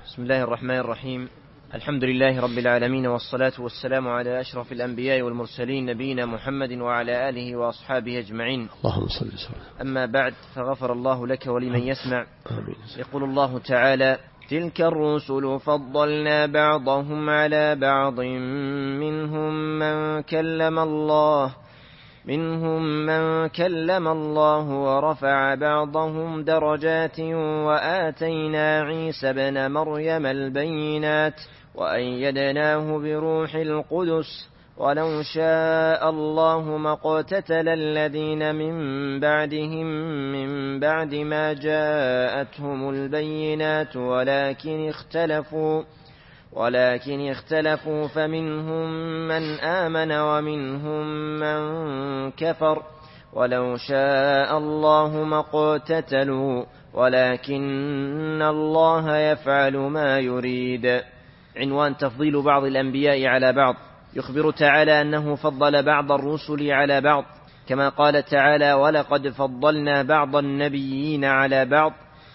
بسم الله الرحمن الرحيم. الحمد لله رب العالمين، والصلاة والسلام على أشرف الأنبياء والمرسلين نبينا محمد وعلى آله وأصحابه أجمعين. اللهم صل وسلم. أما بعد، فغفر الله لك ولمن يسمع. آمين. يقول الله تعالى: تلك الرسل فضلنا بعضهم على بعض منهم من كلم الله ورفع بعضهم درجات وآتينا عيسى ابن مريم البينات وأيدناه بروح القدس ولو شاء الله ما اقتتل الذين من بعدهم من بعد ما جاءتهم البينات ولكن اختلفوا فمنهم من آمن ومنهم من كفر ولو شاء الله ما اقتتلوا ولكن الله يفعل ما يريد. عنوان: تفضيل بعض الأنبياء على بعض. يخبر تعالى أنه فضل بعض الرسل على بعض، كما قال تعالى: ولقد فضلنا بعض النبيين على بعض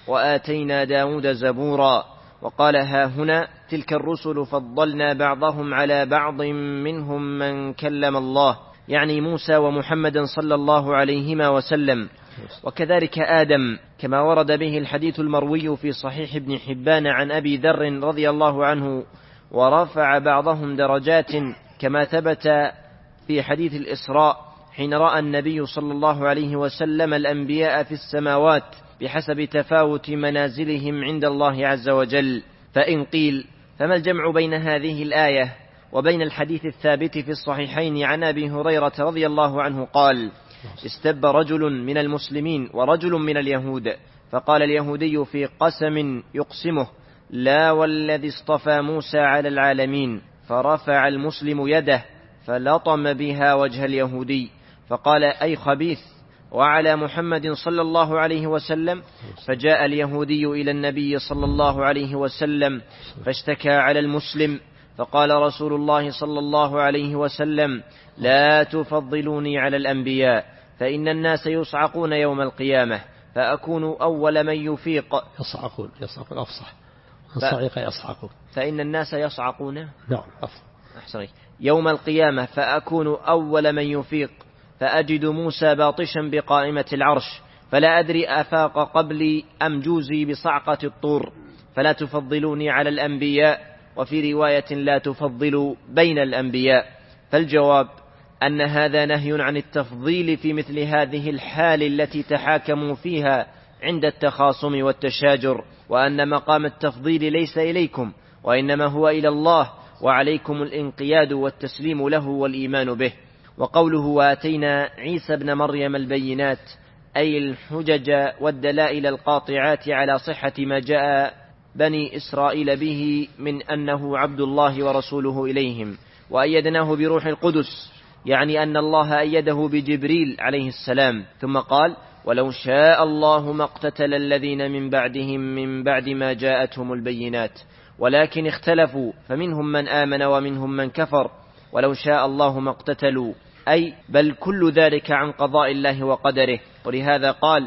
وآتينا داود زبورا. وقال ها هنا: تلك الرسل فضلنا بعضهم على بعض منهم من كلم الله، يعني موسى ومحمد صلى الله عليهما وسلم، وكذلك آدم، كما ورد به الحديث المروي في صحيح ابن حبان عن أبي ذر رضي الله عنه: ورفع بعضهم درجات، كما ثبت في حديث الإسراء حين رأى النبي صلى الله عليه وسلم الأنبياء في السماوات بحسب تفاوت منازلهم عند الله عز وجل. فإن قيل: فما الجمع بين هذه الآية وبين الحديث الثابت في الصحيحين عن أبي هريرة رضي الله عنه قال: استب رجل من المسلمين ورجل من اليهود، فقال اليهودي في قسم يقسمه: لا والذي اصطفى موسى على العالمين، فرفع المسلم يده فلطم بها وجه اليهودي، فقال: أي خبيث، وعلى محمد صلى الله عليه وسلم. فجاء اليهودي إلى النبي صلى الله عليه وسلم فاشتكى على المسلم، فقال رسول الله صلى الله عليه وسلم: لا تفضلوني على الأنبياء، فإن الناس يصعقون يوم القيامة فأكون أول من يفيق. يصعقون أفصح، الصعيق يصعقون، فإن الناس يصعقون. نعم أحسن. يوم القيامة فأكون أول من يفيق، فأجد موسى باطشا بقائمة العرش، فلا أدري أفاق قبلي أم جوزي بصعقة الطور، فلا تفضلوني على الأنبياء. وفي رواية: لا تفضلوا بين الأنبياء. فالجواب أن هذا نهي عن التفضيل في مثل هذه الحال التي تحاكموا فيها عند التخاصم والتشاجر، وأن مقام التفضيل ليس إليكم، وإنما هو إلى الله، وعليكم الانقياد والتسليم له والإيمان به. وقوله: وآتينا عيسى ابن مريم البينات، أي الحجج والدلائل القاطعات على صحة ما جاء بني إسرائيل به من أنه عبد الله ورسوله إليهم، وأيدناه بروح القدس، يعني أن الله أيده بجبريل عليه السلام. ثم قال: ولو شاء الله ما اقتتل الذين من بعدهم من بعد ما جاءتهم البينات ولكن اختلفوا فمنهم من آمن ومنهم من كفر ولو شاء الله ما اقتتلوا، أي بل كل ذلك عن قضاء الله وقدره. ولهذا قال: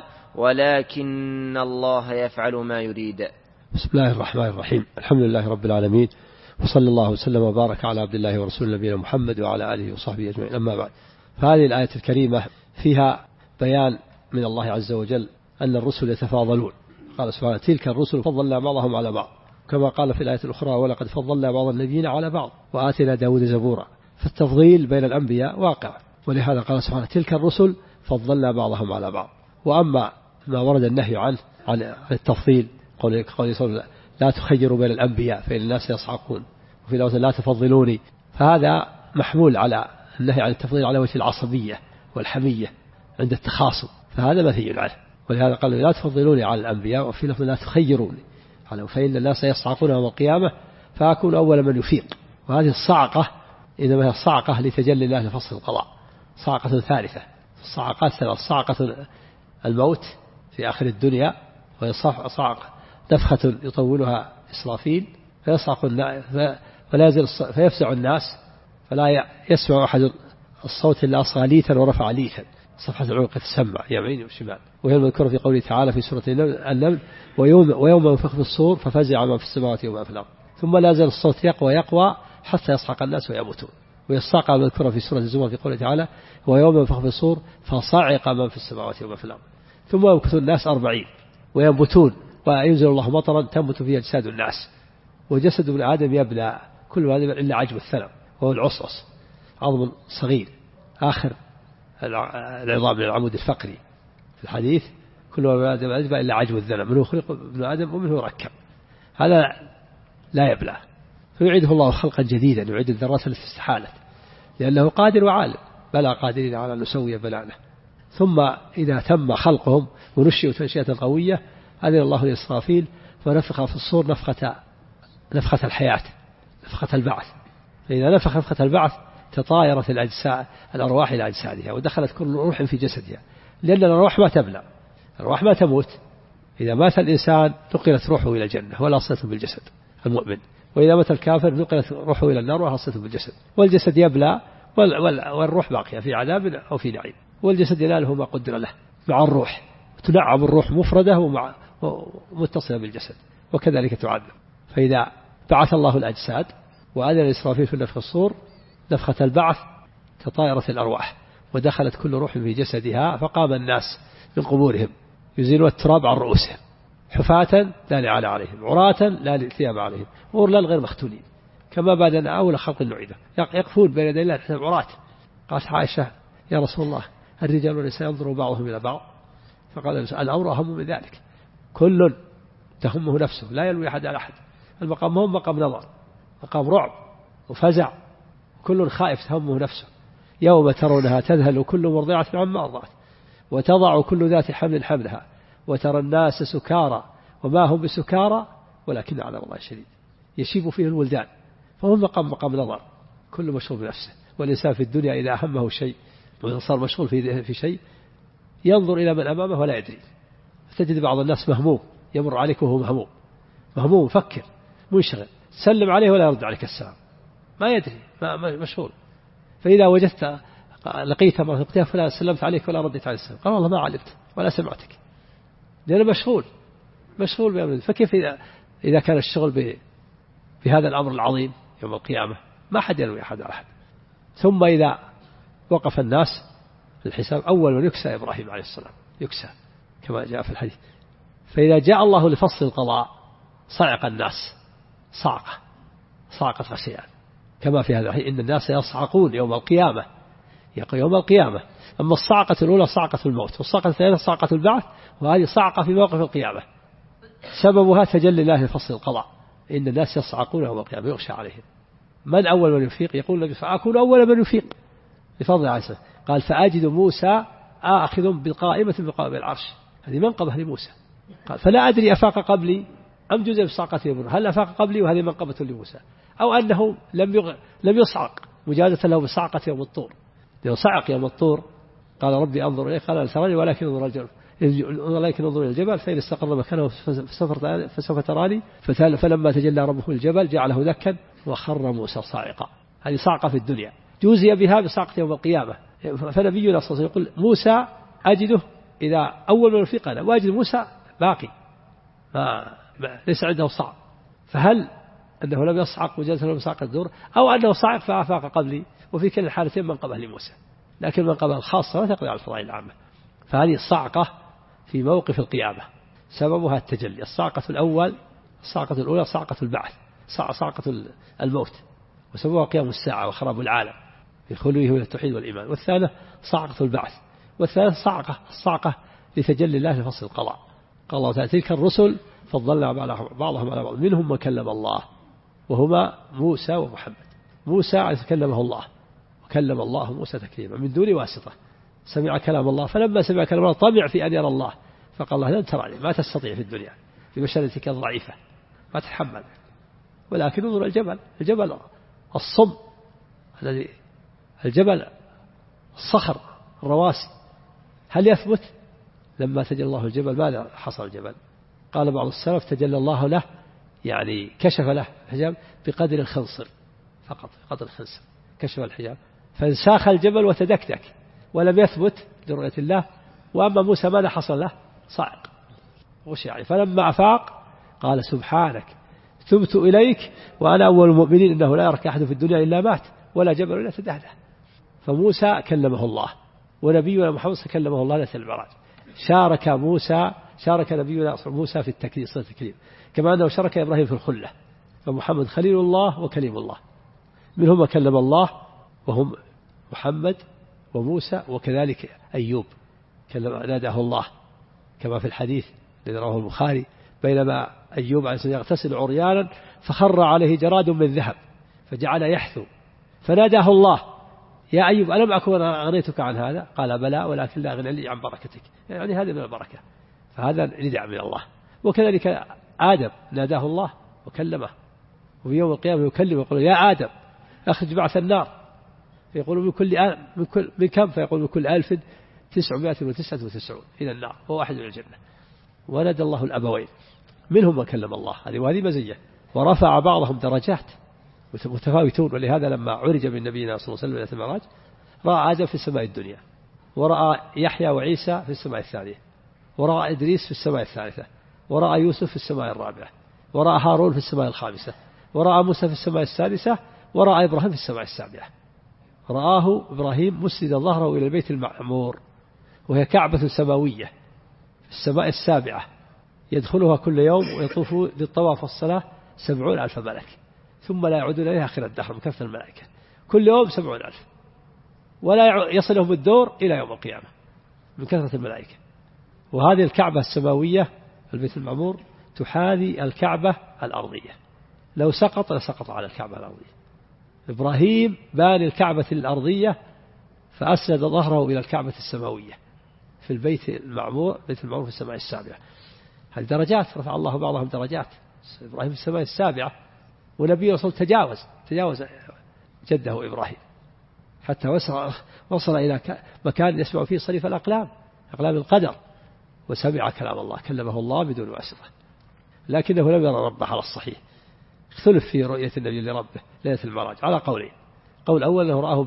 ولكن الله يفعل ما يريد. بسم الله الرحمن الرحيم. الحمد لله رب العالمين، وصلى الله وسلم وبارك على عبد الله ورسول نبينا محمد وعلى آله وصحبه أجمعين. أما بعد، فهذه الآية الكريمة فيها بيان من الله عز وجل أن الرسل يتفاضلون. قال سبحانه: تلك الرسل فضلنا بعضهم على بعض، كما قال في الآية الأخرى: ولقد فضلنا بعض النبيين على بعض وآتينا داود زبورا. فالتفضيل بين الأنبياء واقع، ولهذا قال سبحانه: تلك الرسل فضلنا بعضهم على بعض. وأما ما ورد النهي عنه عن التفضيل، قول صلى: لا تخيروا بين الأنبياء فإن الناس يصعقون، وفي لفظ: لا تفضلوني، فهذا محمول على النهي عن التفضيل على وجه العصبية والحمية عند التخاصم، فهذا منهي عنه. ولهذا قال: لا تفضلوني على الأنبياء، وفي لفظ: لا تخيروني، فإن الناس يصعقون يوم القيامة فأكون أول من يفيق. وهذه الصعقة إنما هي الصعقة لتجلي الله لفصل القضاء، صعقة ثالثة. الصعقات ثلاث: صعقة الموت في آخر الدنيا، وهي صعقة نفخة يطولها إسرافيل فيصعق فيفزع الناس فلا يسمع أحد الصوت إلا صاليتا ورفع ليثا، صفحة العنق تسمع يمين وشمال. وهي المذكورة في قوله تعالى في سورة النمل ويوم ينفخ في الصور ففزع ما في السماوات وما في الأرض ثم لا يزال الصوت يقوى حتى يصعق الناس ويموتون. والصاعقة المذكورة في سورة الزمر في قوله تعالى ويوم ينفخ في الصور فصعق من في السماوات وما في الأرض ثم يمكث الناس 40 وينبتون وينزل الله مطرا تنبت فيه أجساد الناس. وجسد ابن آدم يبلى كل هذا إلا عجب الثلم وهو العصعص عظم صغير آخر العظام من العمود الفقري في الحديث كل ابن آدم يبلى إلا عجب الذنب منه خلق ابن آدم ومنه ركب. هذا لا يبلى فيعيده الله خلقا جديدا يعيد الذرات التي استحالت لأنه قادر وعالم بلى قادرين على أن نسوي بنانه. ثم إذا تم خلقهم ونشئوا تنشئة قوية أذن الله لإسرافيل ونفخ في الصور نفخة الحياة نفخة البعث. فإذا نفخة البعث تطايرت الأرواح إلى أجسادها ودخلت كل روح في جسدها لأن الأرواح ما تبلى الأرواح ما تموت. إذا مات الإنسان نقلت روحه إلى الجنة ولا صلة بالجسد المؤمن وإذا مات الكافر نقلت روحه إلى النار ولا صلة بالجسد. والجسد يبلى والروح باقية في عذاب أو في نعيم. والجسد يناله ما قدر له مع الروح تنعم الروح مفردة ومتصلة بالجسد وكذلك تعذب. فإذا بعث الله الأجساد وأذن إسرافيل في نفخ الصور نفخة البعث تطايرت الأرواح ودخلت كل روح في جسدها فقام الناس من قبورهم يزيلون التراب عن رؤوسهم حفاة لا نعال عليهم عراة لا ثياب عليهم غرلا غير مختونين كما بدأنا أول خلق نعيده يقفون بين يدي الله عراة. قالت عائشة يا رسول الله الرجال والنساء ينظر بعضهم إلى بعض فقال الأمر أهم من ذلك كل تهمه نفسه لا يلوي أحد على أحد. المقام هم مقام نظر مقام رعب وفزع كل خائف تهمه نفسه. يوم ترونها تذهل كل مرضعة عما أرضعت وتضع كل ذات حمل حملها وترى الناس سكارى وما هم بسكارى ولكن عذاب الله شديد يشيب فيه الولدان. فهم مقام نظر كل مشغول بنفسه. والإنسان في الدنيا إذا أهمه شيء وصار مشغول في شيء ينظر إلى من أمامه ولا يدري. فتجد بعض الناس مهموم يمر عليك وهو مهموم مفكر منشغل سلم عليه ولا يرد عليك السلام ما يدري مشغول. فإذا وجدت لقيت مرة فلا سلمت عليك ولا رديت على السلام قال والله ما علمت ولا سمعتك لأنه مشغول بأمر. فكيف إذا كان الشغل بهذا الأمر العظيم يوم القيامة ما حد يلوي أحد على أحد. ثم إذا وقف الناس الحساب أول من يكسى إبراهيم عليه السلام يكسى كما جاء في الحديث. فإذا جاء الله لفصل القضاء صعق الناس صعقة غشيان كما في هذا إن الناس يصعقون يوم القيامة أما الصعقة الأولى صعقة الموت والصعقة الثانية صعقة البعث وهذه صعقة في موقف القيامة سببها تجلي الله لفصل القضاء. إن الناس يصعقون يوم القيامة يغشى عليهم. من أول من يفيق يقول النبي فأكون أول من يفيق بفضل عيسى. قال فأجد موسى آخذ بالقائمة بقائم العرش هذه منقبة لموسى. قال فلا أدري أفاق قبلي أم جزء بصعقة يمر هل أفاق قبلي وهذه منقبة لموسى أو أنه لم يصعق مجازة له بصعقة يوم الطور. لو صعق يوم الطور قال ربي أنظر إليه قال لا ولكن انظر إلى الجبل فإن استقر مكانه فسوف تراني فلما تجلى ربه الجبل جعله دكا وخر موسى صاعقا. هذه صعقة في الدنيا جوزي بها بصعقة يوم القيامة. فنبينا صلى الله عليه وسلم يقول موسى أجده إذا أول من يفيق أنا واجد موسى باقي ليس عنده صعق. فهل أنه لم يصعق وجدت له بصعقة الدور أو أنه صعق فأفاق قبلي وفي كل الحالتين منقبة لموسى لكن منقبة الخاصة لا تقضي على الفضائل العامة. فهذه الصعقة في موقف القيامة سببها التجلي. الصعقة الأولى صعقة البعث صعقة الموت وسببها قيام الساعة وخراب العالم بخلوه إلى التوحيد والإيمان. والثانية صعقة البعث. والثالث الصعقة لتجلي الله لفصل القضاء. قال الله تعالى تلك الرسل فضلنا بعضهم على بعض منهم من كلم الله وهما موسى ومحمد. موسى كلمه الله وكلم الله موسى تكليما من دون واسطة سمع كلام الله فلما سمع كلام الله طمع في أن يرى الله فقال الله لن تراني ما تستطيع في الدنيا ببشرتك الضعيفة ما تتحمل ولكن انظر الجبل الصم الذي الجبل الصخر الرواسي هل يثبت؟ لما تجلى الله الجبل ماذا حصل الجبل؟ قال بعض السلف تجلى الله له يعني كشف له الحجاب بقدر الخنصر فقط بقدر الخنصر كشف الحجاب فانساخ الجبل وتدكدك ولم يثبت برؤية الله. وأما موسى ماذا حصل له؟ صعق وش يعني. فلما أفاق قال سبحانك تبت إليك وأنا أول المؤمنين إنه لا يرك أحد في الدنيا إلا مات ولا جبل إلا تدهده. فموسى كلمه الله، ونبينا محمد كلمه الله ليلة المعراج. شارك نبينا موسى في التكليم صلة التكليم، كما أنه شارك إبراهيم في الخلة. فمحمد خليل الله وكليم الله، منهم كلم الله وهم محمد وموسى، وكذلك أيوب ناداه الله كما في الحديث الذي رواه البخاري: بينما أيوب عليه السلام يغتسل عريانا فخر عليه جراد من ذهب فجعل يحثو، فناداه الله: يا أيوب ألم أكن أغنيتك عن هذا؟ قال: بلى ولكن لا أغنى لي عن بركتك. يعني هذا من البركة، فهذا ندع من الله. وكذلك آدم ناداه الله وكلمه، وفي يوم القيامة يكلم يقول: يا آدم أخرج بعث النار، فيقول من كم؟ فيقول من كل 1999 إلى النار وواحد من الجنة. ونادى الله الأبوين، منهم من كلم الله، وهذه مزية. ورفع بعضهم درجات متفاوتون. ولهذا لما عرج من نبينا صلى الله عليه وسلم إلى المعراج رأى آدم في السماء الدنيا، ورأى يحيى وعيسى في السماء الثانية، ورأى إدريس في السماء الثالثة، ورأى يوسف في السماء الرابعة، ورأى هارون في السماء الخامسة، ورأى موسى في السماء السادسة، ورأى إبراهيم في السماء السابعة. رآه إبراهيم مسند ظهره إلى البيت المعمور، وهي كعبة سماوية في السماء السابعة، يدخلها كل يوم ويطوف للطواف والصلاة 70,000 ملك، ثم لا يعودون إليها آخر الدهر من كثرة الملائكة، كل يوم 70,000، ولا يصلهم الدور إلى يوم القيامة من كثرة الملائكة. وهذه الكعبة السماوية البيت المعمور تحاذي الكعبة الأرضية، لو سقط لسقط على الكعبة الأرضية. إبراهيم باني الكعبة الأرضية فأسند ظهره إلى الكعبة السماوية في البيت المعمور، بيت المعمور في السماء السابعة. هذه درجات رفع الله بعضهم درجات. إبراهيم في السماء السابعة، ونبي رسول تجاوز جده إبراهيم حتى وصل إلى مكان يسمع فيه صريف الأقلام، أقلام القدر، وسمع كلام الله، كلمه الله بدون واسطة. لكنه لم يرى ربه على الصحيح، اختلف في رؤية النبي لربه ليلة المعراج على قولين: قول أول أنه رآه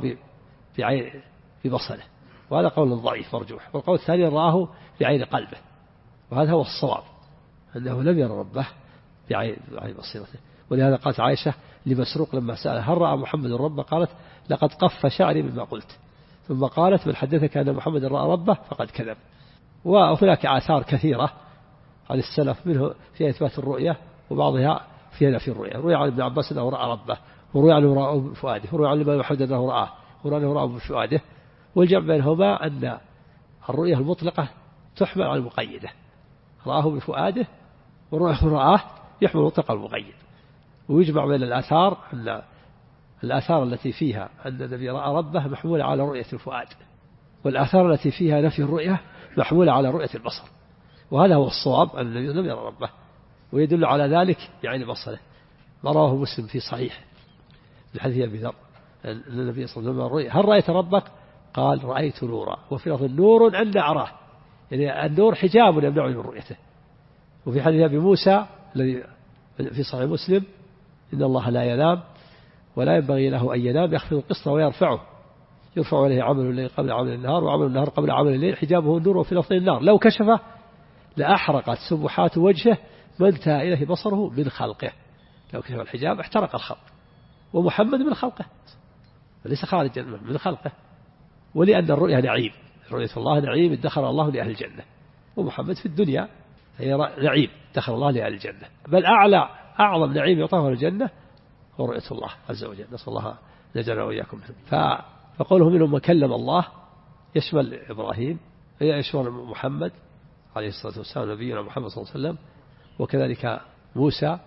ببصره، وهذا قول ضعيف مرجوح، والقول الثاني رآه بعين قلبه، وهذا هو الصواب، أنه لم يرى ربه بعين بصيرته. ولهذا قالت عائشة لمسروق لما سأل: هل رأى محمد ربه؟ قالت: لقد قف شعري مما قلت. ثم قالت: من حدثك أن محمد رأى ربه فقد كذب. وهناك آثار كثيرة عن السلف منه في إثبات الرؤية، وبعضها في نفي الرؤية. روي عن ابن عباس أنه رأى ربه، وروي عنه رأى بفؤاده، وروي عن الإمام محمد أنه رآه، وروي عنه رأى بفؤاده. والجمع بينهما أن الرؤية المطلقة تحمل على المقيدة، رآه بفؤاده ورآه يحمل المطلق على المقيد. ويجمع بين الآثار أن الآثار التي فيها أن النبي رأى ربه محمولة على رؤية الفؤاد، والآثار التي فيها نفي الرؤية محمولة على رؤية البصر. وهذا هو الصواب، أن النبي لم يرى ربه، ويدل على ذلك بعين بصره ما رواه مسلم في صحيح من حديث أبي ذر أن النبي صلى الله عليه وسلم: هل رأيت ربك؟ قال: رأيت نورا. وفي لفظ: نور أن أراه، يعني النور حجاب يمنعني من رؤيته. وفي حديث أبي موسى الذي في صحيح مسلم: إن الله لا ينام ولا ينبغي له أن ينام، يخفض القسط ويرفعه، يرفع عليه عمل الليل قبل عمل النهار، وعمل النهار قبل عمل الليل، حجابه النور. وفي لفظ: النار لو كشفه لأحرقت سبحات وجهه ما انتهى إليه بصره من خلقه. لو كشف الحجاب احترق الخلق، ومحمد من خلقه ليس خارج من خلقه. ولأن الرؤيا نعيم، رؤية الله نعيم ادخر الله لأهل الجنة، ومحمد في الدنيا هي نعيم ادخر الله لأهل الجنة، بل أعظم نعيم يعطاه الجنة هو رؤية الله عز وجل. نسأل الله نجعلنا وإياكم. فقوله منهم من كلم الله يشمل إبراهيم، يشمل محمد عليه الصلاة والسلام، نبينا محمد صلى الله عليه وسلم، وكذلك موسى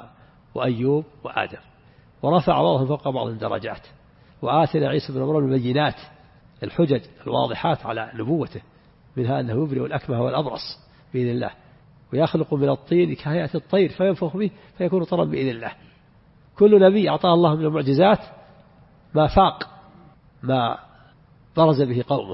وأيوب وآدم. ورفع بعضهم فوق بعض الدرجات. وآتنا عيسى بن مريم البينات، الحجج الواضحات على نبوته، منها أنه يبرئ الأكمه والأبرص بإذن الله، ويخلق من الطين كهيئة الطير فينفخ به فيكون طرا بإذن الله. كل نبي أعطاه الله من المعجزات ما فاق ما برز به قومه.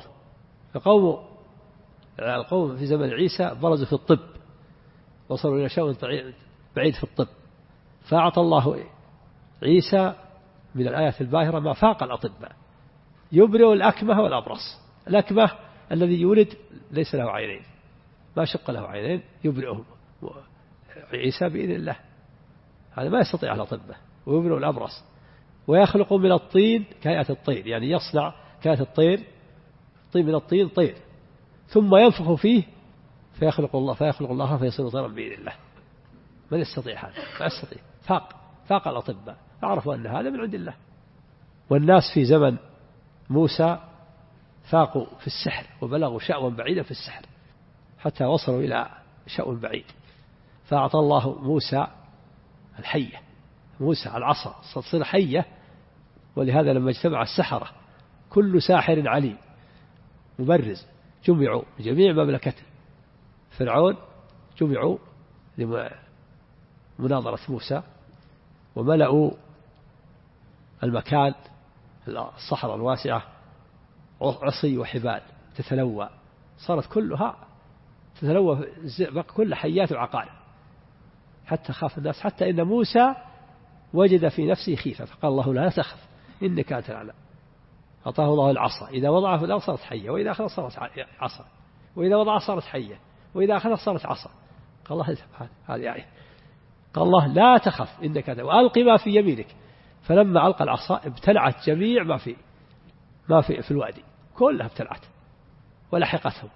القوم في زمن عيسى برزوا في الطب، وصلوا إلى شيء بعيد في الطب، فأعطى الله عيسى من الآيات الباهرة ما فاق الأطباء، يبرئ الأكمه والأبرص. الأكمه الذي يولد ليس له عينين، ما شق له عينين يبرئه عيسى بإذن الله، هذا ما يستطيع الأطباء، ويبرئ الأبرص، ويخلق من الطين كهيئة الطير، يعني يصنع كهيئة الطير، طين من الطين طير، ثم ينفخ فيه فيخلق الله فيصير طيرا بإذن الله. من يستطيع هذا؟ ما يستطيع، فاق الأطباء، عرفوا أن هذا من عند الله. والناس في زمن موسى فاقوا في السحر وبلغوا شأوا بعيدا في السحر حتى وصلوا إلى شأو بعيد، فأعطى الله موسى الحية، موسى العصا تصير حية. ولهذا لما اجتمع السحرة كل ساحر عليم مبرز جمعوا جميع مملكة فرعون، جمعوا لمناظرة موسى، وملأوا المكان الصحراء الواسعة عصي وحبال تتلوى، صارت كلها تتلوى كل حيات وعقارب، حتى خاف الناس، حتى إن موسى وجد في نفسه خيفة فقال الله لا تخف إنك أنت الأعلى. أعطاه الله العصا، إذا وضعها في الأرض صارت حية، وإذا أخذها صارت عصا، وإذا وضعها صارت حية، وإذا أخذها صارت عصا. قال الله هذه آية، قال الله لا تخف إنك أنت، وألق ما في يمينك. فلما ألقى العصا ابتلعت جميع ما في الوادي، كلها ابتلعت ولحقتهم.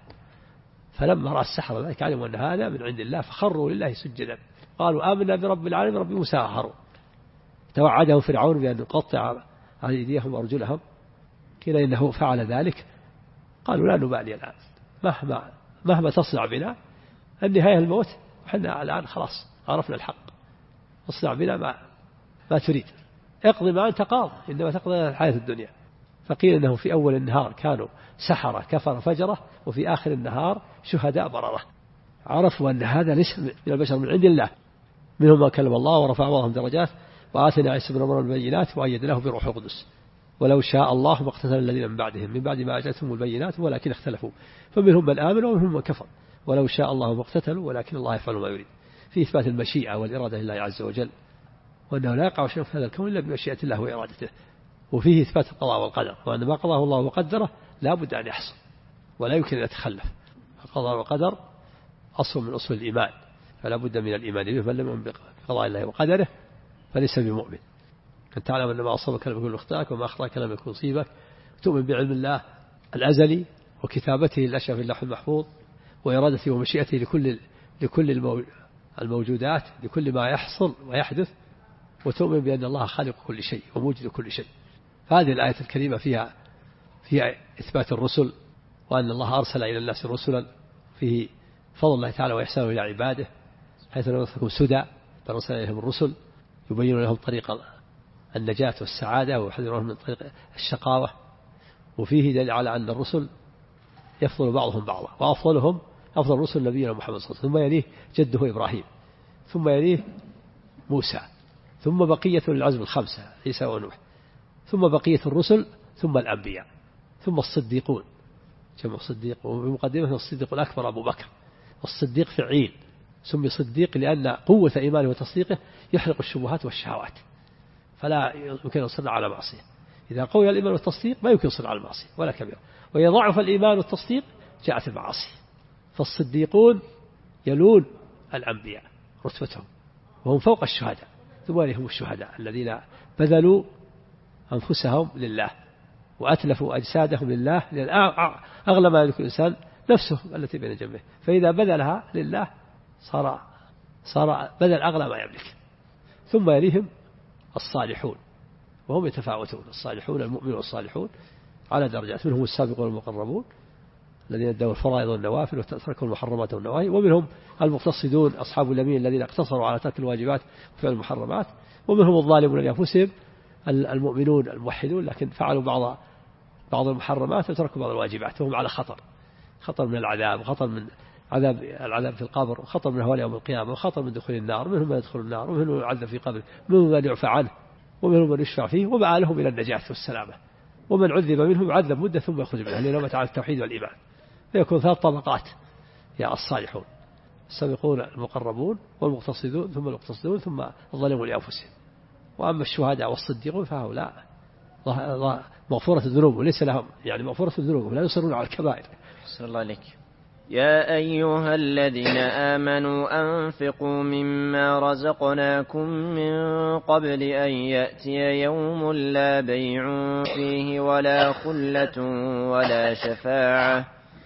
فلما رأى السحرة ذلك علموا أن هذا من عند الله، فخروا لله سجدا قالوا آمنا برب العالمين رب موسى وهارون. توعدهم فرعون بأن يقطع أيديهم وأرجلهم، قيل إنه فعل ذلك، قالوا لا نبالي الآن، مهما تصنع بنا النهاية الموت، وحنا الآن خلاص عرفنا الحق، اصنع بنا ما تريد، اقضي ما أنت قاض، إنما تقضي الحياة الدنيا. فقيل إنهم في أول النهار كانوا سحرة كفر فجرة، وفي آخر النهار شهداء بررة، عرفوا أن هذا ليس من البشر من عند الله. منهم ما كلم الله ورفع بعضهم درجات، وآتنا عيسى بن مريم البينات وأيدناه بروح القدس، ولو شاء الله ما اقتتل الذين من بعدهم من بعد ما جاءتهم البينات ولكن اختلفوا فمنهم من آمن ومنهم من كفر، ولو شاء الله ما اقتتلوا ولكن الله يفعل ما يريد. في إثبات المشيئة والإرادة لله عز وجل، وأنه لا يقع شيء في هذا الكون إلا بمشيئة الله وإرادته. وفيه إثبات القضاء والقدر، وأن ما قضاه الله وقدره لا بد أن يحصل ولا يمكن أن يتخلف. القضاء والقدر أصل من أصول الإيمان، فلا بد من الإيمان به، فلم يؤمن بقضاء الله وقدره فليس بمؤمن. أن تعلم أن ما أصابك لم يكن ليخطئك، وما أخطأك لم يكن يصيبك، تؤمن بعلم الله الأزلي وكتابته الأشياء في اللوح المحفوظ، وإرادته ومشيئته لكل الموجودات، لكل ما يحصل ويحدث، وتؤمن بأن الله خالق كل شيء وموجد كل شيء. هذه الآية الكريمة فيها إثبات الرسل، وأن الله أرسل إلى الناس رسلا، فيه فضل الله تعالى وإحسانه إلى عباده، حيث لم يتركوا سدى بل أرسل إليهم الرسل يبين لهم طريق النجاة والسعادة ويحذرهم من طريق الشقاوة. وفيه دليل على أن الرسل يفضل بعضهم بعضا، وأفضل الرسل نبينا محمد صلى الله عليه وسلم، ثم يليه جده إبراهيم، ثم يليه موسى، ثم بقية العزم الخمسة عيسى ونوح، ثم بقية الرسل، ثم الأنبياء، ثم الصديقون جمع صديق، وبمقدمة الصديق الأكبر أبو بكر. الصديق فعيل، سمي صديق لأن قوة إيمانه وتصديقه يحرق الشبهات والشهوات، فلا يمكن أن يصر على معصية. إذا قوي الإيمان والتصديق ما يمكن يصر على المعصية ولا كبير، وإذا ضعف الإيمان والتصديق جاءت المعاصي. فالصديقون يلون الأنبياء رتبتهم وهم فوق الشهداء، ثم هم الشهداء الذين بذلوا أنفسهم لله وأتلفوا أجسادهم لله، لأن أغلى ما يملك الإنسان نفسه التي بين جنبه، فإذا بذلها لله صار بذل أغلى ما يملك. ثم يليهم الصالحون، وهم يتفاوتون، الصالحون المؤمنون والصالحون على درجات، منهم السابقون المقربون الذين ادوا الفرائض والنوافل وتركوا المحرمات والنواهي، ومنهم المقتصدون أصحاب اليمين الذين اقتصروا على ترك الواجبات وفعل المحرمات، ومنهم الظالمون لأنفسهم المؤمنون الموحدون لكن فعلوا بعض المحرمات وتركوا بعض الواجبات، وهم على خطر من العذاب، وخطر من العذاب في القبر، وخطر من هوال يوم القيامة، وخطر من دخول النار، منهم من يدخل النار، ومنهم من يعذب في قبره، منهم من يعفى عنه، ومنهم من يشفع فيه، ومآلهم إلى النجاة والسلامة. ومن عذب منهم يعذب مدة ثم يخرج منها لأنه على التوحيد والإيمان. فيكون 3 طبقات يا الصالحون: السابقون المقربون والمقتصدون ثم المقتصدون ثم الظالمون لأنفسهم. وأما الشهداء والصديقون فهؤلاء مغفورة الذنوب وليس لهم يعني مغفورة الذنوب ولا يصرون على الكبائر، صلى الله عليك. يا أيها الذين آمنوا أنفقوا مما رزقناكم من قبل أن يأتي يوم لا بيع فيه ولا خلة ولا شفاعة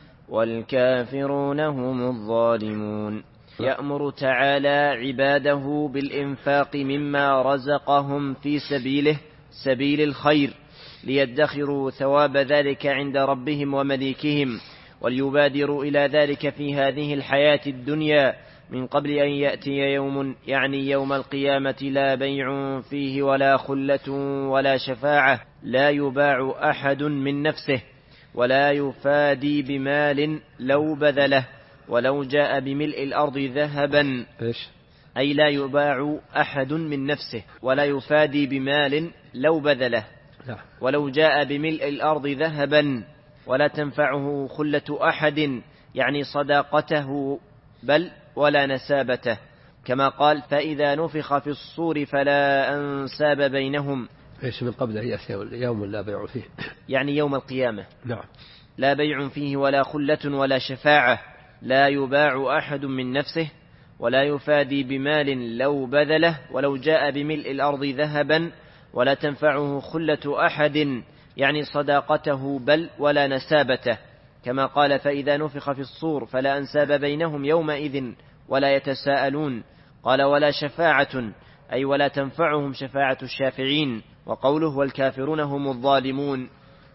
والكافرون هم الظالمون. يأمر تعالى عباده بالإنفاق مما رزقهم في سبيله سبيل الخير ليدخروا ثواب ذلك عند ربهم ومليكهم، وليبادروا إلى ذلك في هذه الحياة الدنيا من قبل أن يأتي يوم، يعني يوم القيامة، لا بيع فيه ولا خلة ولا شفاعة، لا يباع أحد من نفسه ولا يفادي بمال لو بذله ولو جاء بملء الأرض ذهبا. أي لا يباع أحد من نفسه ولا يفادي بمال لو بذله ولو جاء بملء الأرض ذهبا، ولا تنفعه خلة أحد يعني صداقته بل ولا نسابته، كما قال فإذا نفخ في الصور فلا أنساب بينهم. من قبل أن يأتي يوم لا بيع فيه، يعني يوم القيامة. نعم. لا بيع فيه ولا خلة ولا شفاعة، لا يباع أحد من نفسه ولا يفادي بمال لو بذله ولو جاء بملء الأرض ذهبا، ولا تنفعه خلة أحد يعني صداقته بل ولا نسابته، كما قال فإذا نفخ في الصور فلا أنساب بينهم يومئذ ولا يتساءلون. قال ولا شفاعة أي ولا تنفعهم شفاعة الشافعين. وقوله والكافرون هم الظالمون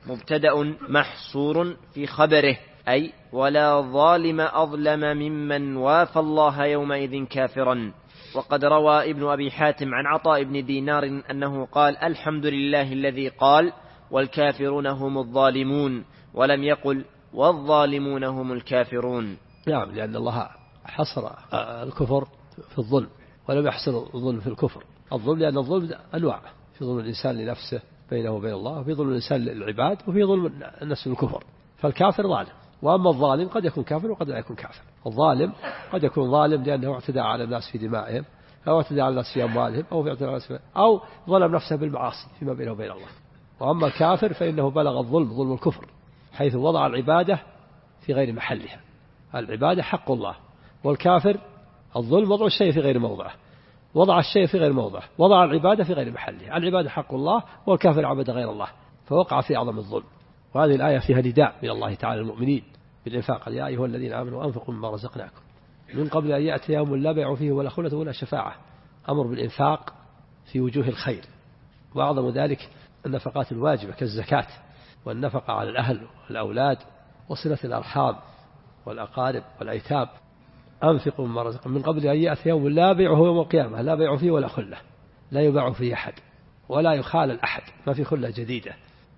مبتدأ محصور في خبره، أي ولا ظالم أظلم ممن وافى الله يومئذ كافرا. وقد روى ابن أبي حاتم عن عطاء بن دينار أنه قال الحمد لله الذي قال والكافرون هم الظالمون، ولم يقل والظالمون هم الكافرون. نعم، لأن الله حصر الكفر في الظلم ولم يحصر الظلم في الكفر. الظلم لأن الظلم أنواع، في ظلم الإنسان لنفسه بينه وبين الله، وفي ظلم الإنسان للعباد، وفي ظلم النفس بالكفر. فالكافر ظالم، وأما الظالم قد يكون كافر وقد لا يكون كافر. الظالم قد يكون ظالم لأنه اعتدى على الناس في دمائهم، أو اعتدى على الناس في أموالهم، أو ظلم نفسه بالمعاصي فيما بينه وبين الله. وأما الكافر فإنه بلغ الظلم ظلم الكفر، حيث وضع العبادة في غير محلها. العبادة حق الله، والكافر الظلم وضع الشيء في غير موضعه، وضع الشيء في غير موضعه، وضع العبادة في غير محلها. العبادة حق الله والكافر عبد غير الله، فوقع في أعظم الظلم. وهذه الآية فيها نداء من الله تعالى المؤمنين بالإنفاق، يا أيها الذين آمنوا أنفقوا مما رزقناكم من قبل أن يأتي يوم لا بيع فيه ولا خلة ولا شفاعة. أمر بالإنفاق في وجوه الخير، وأعظم ذلك النفقات الواجبة كالزكاة، والنفقة على الأهل والأولاد وصلة الأرحام والأقارب والأيتام. أنفقوا مما رزقناكم من قبل أن يأتي يوم لا بيع هو يوم القيامة، لا بيع فيه ولا خلة، لا يباع فيه أحد ولا يخال أحد، ما في خلة جديدة.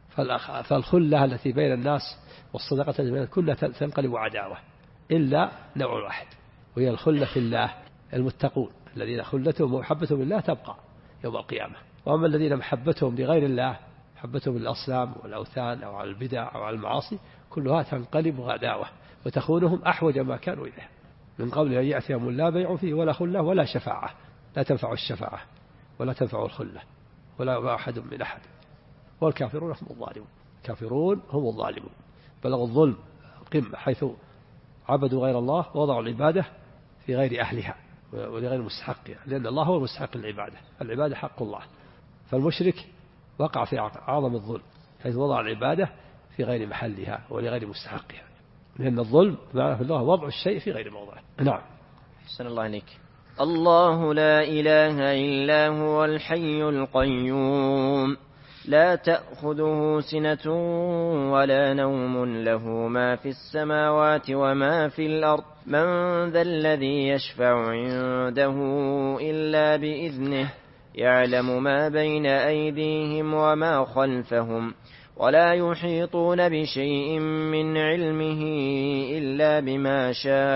فالخلة التي بين الناس والصدقة التي بين كلها تنقلب عداوة إلا نوع واحد، وهي الخلة في الله، المتقون الذين خلتهم ومحبتهم لله تبقى يوم القيامة. وأما الذين محبتهم لغير الله، محبتهم للأصنام والأوثان أو على البدع أو على المعاصي، كلها تنقلب عداوة وتخونهم أحوج ما كانوا إليه. من قبل أن يأتي يوم لا بيع فيه ولا خلة ولا شفاعة، لا تنفع الشفاعة ولا تنفع الخلة ولا أحد من أحد، والكافرون هم الظالمون. الكافرون هم الظالمون، بلغوا الظلم قمة، حيث عبدوا غير الله ووضعوا العبادة في غير أهلها ولغير مستحقها، لأن الله هو المستحق العبادة، العبادة حق الله. فالمشرك وقع في أعظم الظلم، حيث وضع العبادة في غير محلها ولغير مستحقها، لأن الظلم معناه في اللغة وضع الشيء في غير موضعه. نعم. أحسن الله عليك. الله لا إله إلا هو الحي القيوم لا تأخذه سنة ولا نوم له ما في السماوات وما في الأرض من ذا الذي يشفع عنده إلا بإذنه يعلم ما بين أيديهم وما خلفهم ولا يحيطون بشيء من علمه إلا بما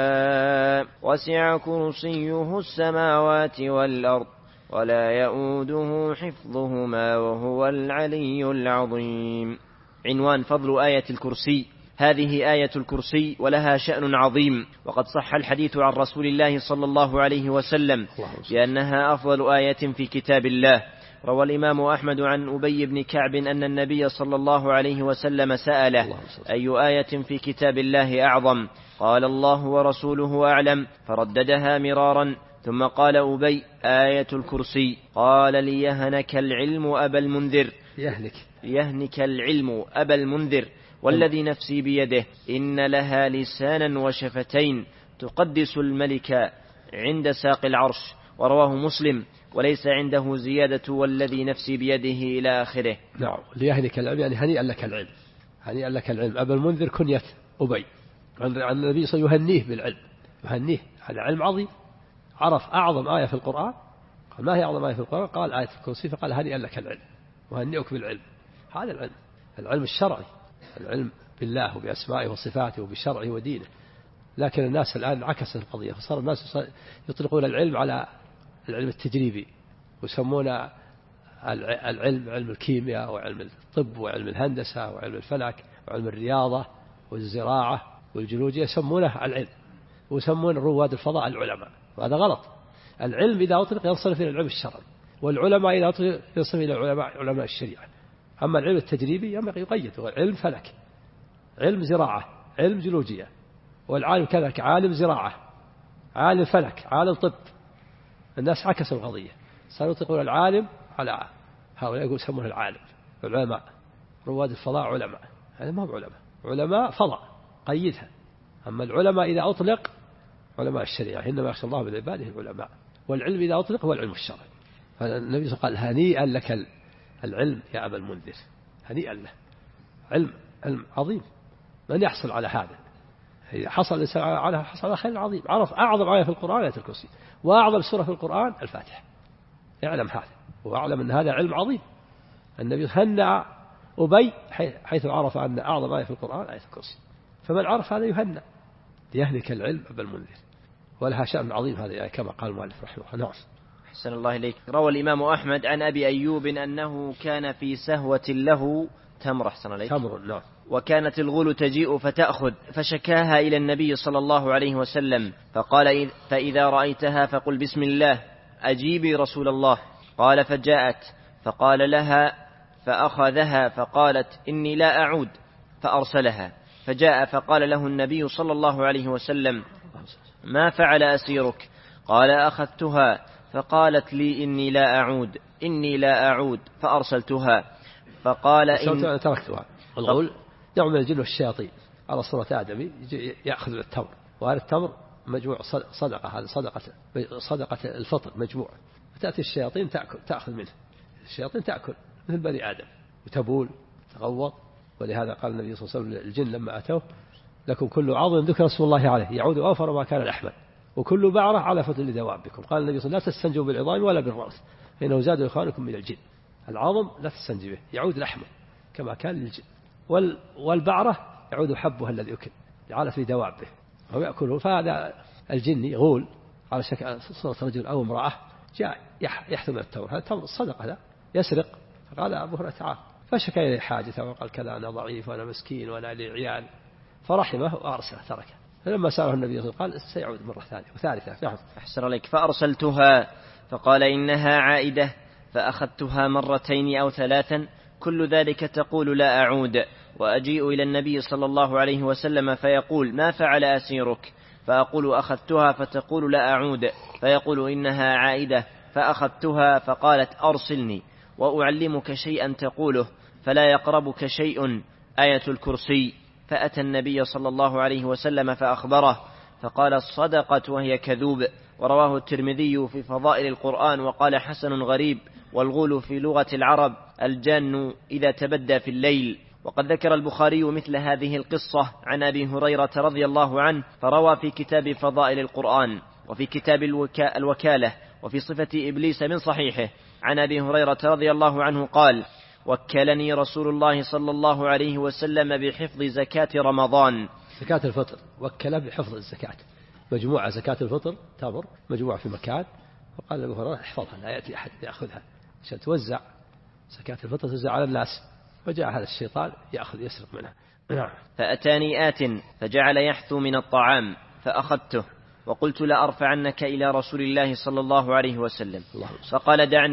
شاء وسع كرسيه السماوات والأرض ولا يؤوده حفظهما وهو العلي العظيم. عنوان فضل آية الكرسي. هذه آية الكرسي ولها شأن عظيم، وقد صح الحديث عن رسول الله صلى الله عليه وسلم بأنها أفضل آية في كتاب الله، روى الإمام أحمد عن أبي بن كعب أن النبي صلى الله عليه وسلم سأله: أي آية في كتاب الله أعظم؟ قال: الله ورسوله أعلم. فرددها مرارا، ثم قال أبي: آية الكرسي. قال: ليهنك العلم أبا المنذر، يهنك العلم أبا المنذر، والذي نفسي بيده إن لها لسانا وشفتين تقدس الملك عند ساق العرش. ورواه مسلم: وليس عنده زيادة والذي نفسي بيده إلى آخره. نعم. ليهنك العلم يعني هنيئا لك العلم، هنيئا لك العلم. أبا المنذر كنية أبي، عن النبي صلى الله عليه وسلم يهنيه بالعلم، يهنيه، هذا علم عظيم. عرف أعظم آية في القرآن، قال: ما هي أعظم آية في القرآن؟ قال: آية الكرسي. فقال: هنيئا لك العلم، وهنئك بالعلم. هذا العلم، العلم الشرعي، العلم بالله وبأسمائه وصفاته وبشرعه ودينه. لكن الناس الآن عكس القضية، فصار الناس يطلقون العلم على العلم التجريبي، ويسمون العلم علم الكيمياء وعلم الطب وعلم الهندسة وعلم الفلك وعلم الرياضة والزراعة والجيولوجيا، يسمونه العلم، ويسمون رواد الفضاء العلماء، وهذا غلط. العلم إذا أطلق ينصرف إلى العلم الشرعي، والعلماء إذا أطلق ينصرف إلى علماء الشريعة. أما العلم التجريبي ينبغي يقيد، علم فلك، علم زراعة، علم جيولوجيا، والعالم كذلك عالم زراعة، عالم فلك، عالم طب. الناس عكسوا القضية، صاروا يطلقون العالم على هؤلاء، يسمونه العالم. العلماء رواد الفضاء علماء، هذا ما هو علماء، علماء فضاء، قيدها. أما العلماء إذا أطلق علماء الشريعة، إنما يخشى الله من عباده العلماء. والعلم إذا أطلق هو العلم الشرعي. فالنبي صلى الله عليه وسلم قال: هنيئا لك العلم يا أبا المنذر، هنيئا له، علم عظيم. من يحصل على هذا؟ إذا حصل الإنسان على حصل على خير عظيم. عرف أعظم آية في القرآن آية الكرسي، وأعظم سورة في القرآن الفاتحة. يعلم هذا، وأعلم أن هذا علم عظيم. النبي هنأ أبي حيث عرف أن أعظم آية في القرآن آية الكرسي، فمن عرف هذا يهنأ. ليهنك العلم أبا المنذر، ولها شأن عظيم هذه الآية كما قال المؤلف رحمه الله. نعم. أحسن الله إليك. روى الإمام أحمد عن أبي أيوب أنه كان في سهوة له تمر، أحسن عليك، تمر، نعم، وكانت الغول تجيء فتأخذ، فشكاها إلى النبي صلى الله عليه وسلم، فقال: فإذا رأيتها فقل بسم الله، أجيبي رسول الله. قال: فجاءت فقال لها فأخذها، فقالت: إني لا أعود، فأرسلها. فجاء فقال له النبي صلى الله عليه وسلم: ما فعل أسيرك؟ قال: أخذتها، فقالت لي: إني لا أعود، فأرسلتها. فقال: إن تركتها. الغول نوع من الجن والشياطين على صورة آدمي، يأخذ التمر، وهذا التمر مجموع صدقة، هذا صدقة الفطر مجموع. فتأتي الشياطين تأخذ منه، الشياطين تأكل مثل بني آدم وتبول تغوط. ولهذا قال النبي صلى الله عليه وسلم الجن لما أتوه: لكم كل عظم ذكر رسول الله عليه يعود أوفر ما كان لحما، وكل بعرة علفة لدوابكم. قال النبي صلى الله عليه وسلم: لا تستنجوا بالعظام ولا بالرأس، فإنه زاد إخوانكم من الجن. العظم لا تستنجي به، يعود لحمه كما كان للجن، والبعرة يعود حبها الذي أكل علف لدوابه وهو يأكله. فهذا الجني غول على شكل صورة رجل أو امرأة جاء يحثم التمر، هذا التمر الصدقة، لا يسرق. فقال أبو هريرة: تعال. فشكى إليه حاجته وقال: كذا أنا ضعيف وأنا مسكين وأنا لي عيال، فرحمه وأرسله تركه. فلما سأله النبي صلى الله عليه وسلم قال: سيعود مرة ثانية وثالثة. نعم. أحسن عليك. فأرسلتها، فقال: إنها عائدة، فأخذتها مرتين أو ثلاثا، كل ذلك تقول لا أعود، وأجيء إلى النبي صلى الله عليه وسلم فيقول: ما فعل أسيرك؟ فأقول: أخذتها، فتقول لا أعود، فيقول: إنها عائدة، فأخذتها، فقالت: أرسلني وأعلمك شيئا تقوله فلا يقربك شيء، آية الكرسي. فأتى النبي صلى الله عليه وسلم فأخبره، فقال: الصدقة وهي كذوب. ورواه الترمذي في فضائل القرآن وقال: حسن غريب. والغول في لغة العرب الجان إذا تبدى في الليل. وقد ذكر البخاري مثل هذه القصة عن أبي هريرة رضي الله عنه، فروى في كتاب فضائل القرآن وفي كتاب الوكالة وفي صفة إبليس من صحيحه عن أبي هريرة رضي الله عنه قال: وكلني رسول الله صلى الله عليه وسلم بحفظ زكاة رمضان. زكاة الفطر، وكل بحفظ الزكاة، مجموعة زكاة الفطر تمر مجموعة في مكان، فقال أبو هريرة: احفظها لا يأتي أحد يأخذها، عشان توزع زكاة الفطر توزع على الناس. فجاء هذا الشيطان يأخذ يسرق منها. فأتاني آت فجعل يحثو من الطعام، فأخذته وقلت: لأرفعنك إلى رسول الله صلى الله عليه وسلم. فقال: دعني،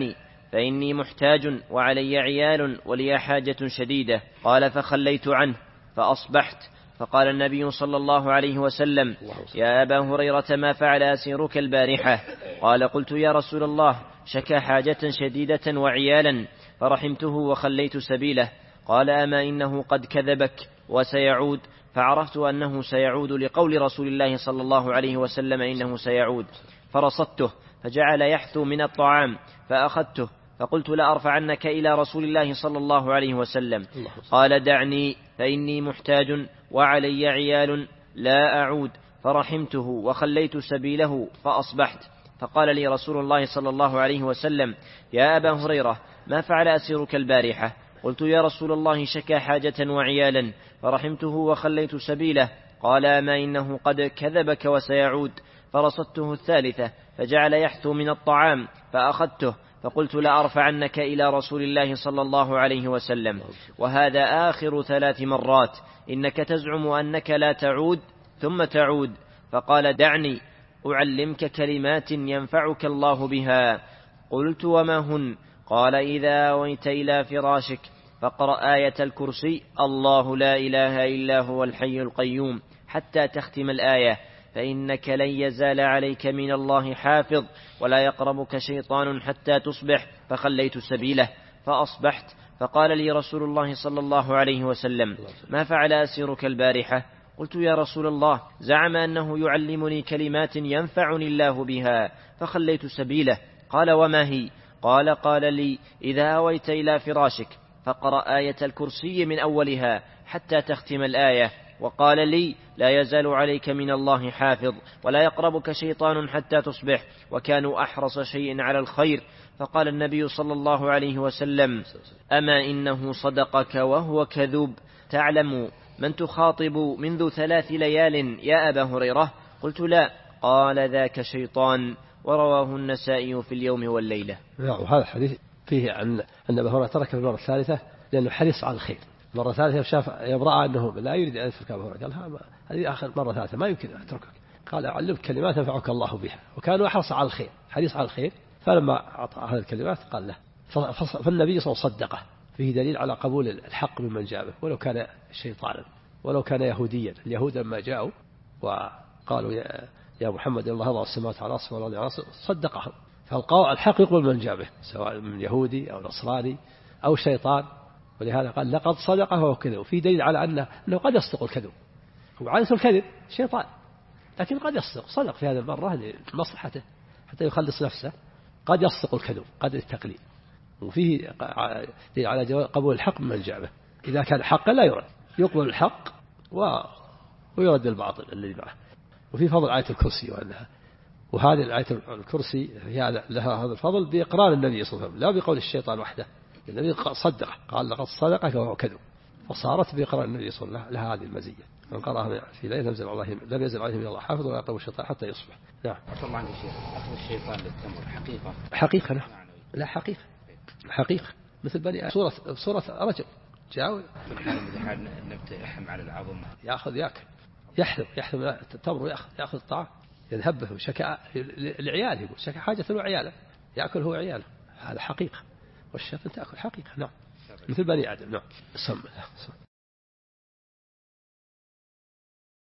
فإني محتاج وعلي عيال ولي حاجة شديدة. قال فخليت عنه فأصبحت. فقال النبي صلى الله عليه وسلم: يا أبا هريرة ما فعل أسيرك البارحة؟ قال قلت: يا رسول الله شكى حاجة شديدة وعيالا فرحمته وخليت سبيله. قال: أما إنه قد كذبك وسيعود. فعرفت أنه سيعود لقول رسول الله صلى الله عليه وسلم إنه سيعود، فرصدته فجعل يحثو من الطعام فأخذته فقلت: لا أرفعنك إلى رسول الله صلى الله عليه وسلم. قال: دعني فإني محتاج وعلي عيال لا أعود. فرحمته وخليت سبيله فأصبحت. فقال لي رسول الله صلى الله عليه وسلم: يا أبا هريرة ما فعل أسيرك البارحة؟ قلت: يا رسول الله شكى حاجة وعيالا فرحمته وخليت سبيله. قال: أما إنه قد كذبك وسيعود. فرصدته الثالثة فجعل يحثو من الطعام فأخذته فقلت: لا أرفعنك إلى رسول الله صلى الله عليه وسلم. وهذا آخر 3 مرات. إنك تزعم أنك لا تعود ثم تعود. فقال: دعني أعلمك كلمات ينفعك الله بها. قلت: وما هن؟ قال: إذا أويت إلى فراشك فاقرأ آية الكرسي: الله لا إله إلا هو الحي القيوم، حتى تختم الآية، فإنك لن يزال عليك من الله حافظ ولا يقربك شيطان حتى تصبح. فخليت سبيله فأصبحت. فقال لي رسول الله صلى الله عليه وسلم: ما فعل أسيرك البارحة؟ قلت: يا رسول الله زعم أنه يعلمني كلمات ينفعني الله بها فخليت سبيله. قال: وما هي؟ قال لي: إذا أويت إلى فراشك فقرأ آية الكرسي من أولها حتى تختم الآية. وقال لي: لا يزال عليك من الله حافظ ولا يقربك شيطان حتى تصبح. وكانوا أحرص شيء على الخير. فقال النبي صلى الله عليه وسلم: أما إنه صدقك وهو كذوب. تعلم من تخاطب منذ 3 ليال يا أبا هريرة؟ قلت: لا. قال: ذاك شيطان. ورواه النسائي في اليوم والليلة. وهذا الحديث فيه أن أبا هريرة ترك المرة الثالثة لأنه حرص على الخير. مرة ثالثة شاف يبرأ أنه لا يريد أن يترك أبا هريرة، قال: هذه آخر مرة ثالثة ما يمكن أن أتركك. قال: أعلمك كلمات ينفعك الله بها. وكانوا أحرص على الخير، حريص على الخير. فلما أعطى هذه الكلمات قال له. فالنبي صلى الله عليه وسلم صدقه. فيه دليل على قبول الحق ممن جابه ولو كان شيطانا ولو كان يهوديا. اليهود لما جاءوا وقالوا يا محمد الله وضع السماوات على رأسه والأرض على رأسه صدقهم. فالحق يقبل من جابه سواء من يهودي أو نصراني أو شيطان. ولهذا قال: لقد صدقه وهو كذب. وفيه دليل على أنه قد يصدق الكذب. هو عادة الكذب شيطان، لكن قد صدق في هذه المرة لمصلحته حتى يخلص نفسه. قد يصدق الكذب قد التقليد. وفيه دليل على قبول الحق من جابه. إذا كان حقا لا يرد، يقبل الحق ويرد الباطل الذي معه. وفي فضل آية الكرسي وهذه الآية الكرسي لها هذا الفضل بإقرار النبي صلى الله عليه وسلم لا بقول الشيطان وحده. النبي صدق قال: لقد صدقك وهو كذب. فصارت بإقرار النبي صلى الله عليه وسلم لها هذه المزية. من قرأها في ليلة لم ينزل عليه من الله حافظ ولا يقرب الشيطان حتى يصبح. نعم. طبعا عن شيخ أخذ الشيطان للتمر حقيقة نعم. لا حقيقة مثل بني صورة رجل جاء في حال نبتحم على العظم يأكل يحلم التمر يأخذ الطعام يذهبه شكا العيال. يقول شكا حاجة له عياله يأكل هو عياله. هذا حقيقة. والشيطان تأكل حقيقة. نعم مثل بني آدم. نعم.